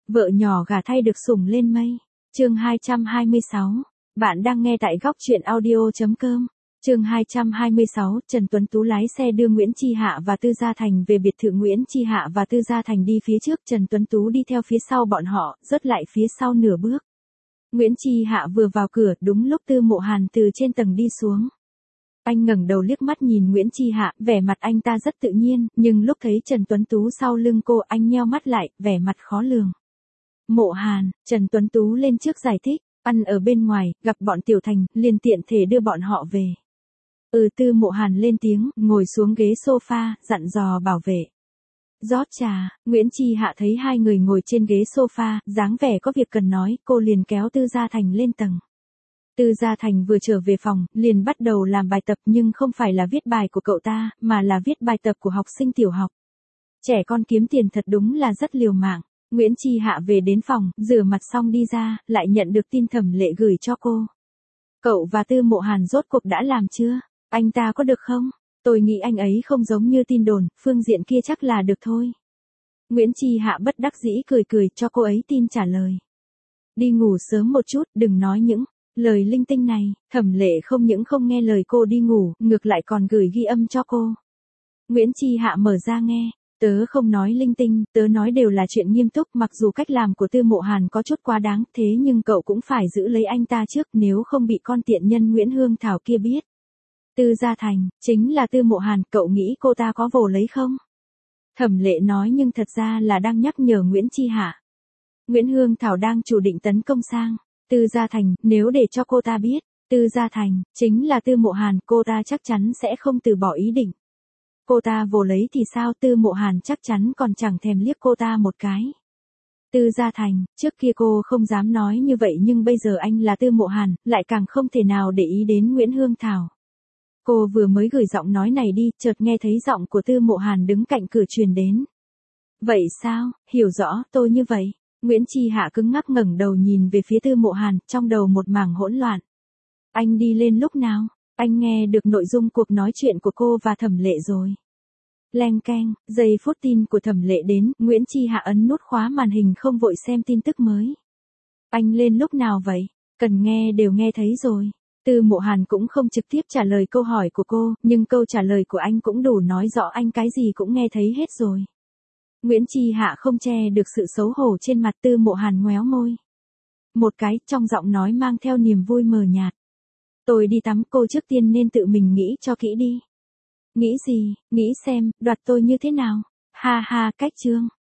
Vợ nhỏ gả thay được sủng lên mây. Chương 226. Bạn đang nghe tại góc truyện audio.com. Chương 226, Trần Tuấn Tú lái xe đưa Nguyễn Chi Hạ và Tư Gia Thành về biệt thự. Nguyễn Chi Hạ và Tư Gia Thành đi phía trước, Trần Tuấn Tú đi theo phía sau bọn họ, rớt lại phía sau nửa bước. Nguyễn Chi Hạ vừa vào cửa, đúng lúc Tư Mộ Hàn từ trên tầng đi xuống. Anh ngẩng đầu liếc mắt nhìn Nguyễn Chi Hạ, vẻ mặt anh ta rất tự nhiên, nhưng lúc thấy Trần Tuấn Tú sau lưng cô, anh nheo mắt lại, vẻ mặt khó lường. Mộ Hàn, Trần Tuấn Tú lên trước giải thích, ăn ở bên ngoài, gặp bọn Tiểu Thành, liền tiện thể đưa bọn họ về. Tư Mộ Hàn lên tiếng, ngồi xuống ghế sofa, dặn dò bảo vệ. Rót trà, Nguyễn Chi Hạ thấy hai người ngồi trên ghế sofa, dáng vẻ có việc cần nói, cô liền kéo Tư Gia Thành lên tầng. Tư Gia Thành vừa trở về phòng, liền bắt đầu làm bài tập, nhưng không phải là viết bài của cậu ta, mà là viết bài tập của học sinh tiểu học. Trẻ con kiếm tiền thật đúng là rất liều mạng. Nguyễn Chi Hạ về đến phòng, rửa mặt xong đi ra, lại nhận được tin Thẩm Lệ gửi cho cô. Cậu và Tư Mộ Hàn rốt cuộc đã làm chưa? Anh ta có được không? Tôi nghĩ anh ấy không giống như tin đồn, phương diện kia chắc là được thôi. Nguyễn Chi Hạ bất đắc dĩ cười cười cho cô ấy tin trả lời. Đi ngủ sớm một chút, đừng nói những lời linh tinh này. Thẩm Lệ không những không nghe lời cô đi ngủ, ngược lại còn gửi ghi âm cho cô. Nguyễn Chi Hạ mở ra nghe. Tớ không nói linh tinh, tớ nói đều là chuyện nghiêm túc, mặc dù cách làm của Tư Mộ Hàn có chút quá đáng, thế nhưng cậu cũng phải giữ lấy anh ta trước, nếu không bị con tiện nhân Nguyễn Hương Thảo kia biết. Tư Gia Thành, chính là Tư Mộ Hàn, cậu nghĩ cô ta có vồ lấy không? Thẩm Lệ nói nhưng thật ra là đang nhắc nhở Nguyễn Chi Hạ. Nguyễn Hương Thảo đang chủ định tấn công sang Tư Gia Thành, nếu để cho cô ta biết, Tư Gia Thành, chính là Tư Mộ Hàn, cô ta chắc chắn sẽ không từ bỏ ý định. Cô ta vồ lấy thì sao? Tư Mộ Hàn chắc chắn còn chẳng thèm liếc cô ta một cái. Tư Gia Thành, trước kia cô không dám nói như vậy nhưng bây giờ anh là Tư Mộ Hàn, lại càng không thể nào để ý đến Nguyễn Hương Thảo. Cô vừa mới gửi giọng nói này đi, chợt nghe thấy giọng của Tư Mộ Hàn đứng cạnh cửa truyền đến. Vậy sao, hiểu rõ, tôi như vậy. Nguyễn Chi Hạ cứng ngắc ngẩng đầu nhìn về phía Tư Mộ Hàn, trong đầu một mảng hỗn loạn. Anh đi lên lúc nào? Anh nghe được nội dung cuộc nói chuyện của cô và Thẩm Lệ rồi. Leng keng, giây phút tin của Thẩm Lệ đến, Nguyễn Chi Hạ ấn nút khóa màn hình không vội xem tin tức mới. Anh lên lúc nào vậy? Cần nghe đều nghe thấy rồi. Tư Mộ Hàn cũng không trực tiếp trả lời câu hỏi của cô, nhưng câu trả lời của anh cũng đủ nói rõ anh cái gì cũng nghe thấy hết rồi. Nguyễn Chi Hạ không che được sự xấu hổ trên mặt. Tư Mộ Hàn ngoéo môi một cái, trong giọng nói mang theo niềm vui mờ nhạt. Tôi đi tắm, cô trước tiên nên tự mình nghĩ cho kỹ đi. Nghĩ gì? Nghĩ xem, đoạt tôi như thế nào? Ha ha, cách chương.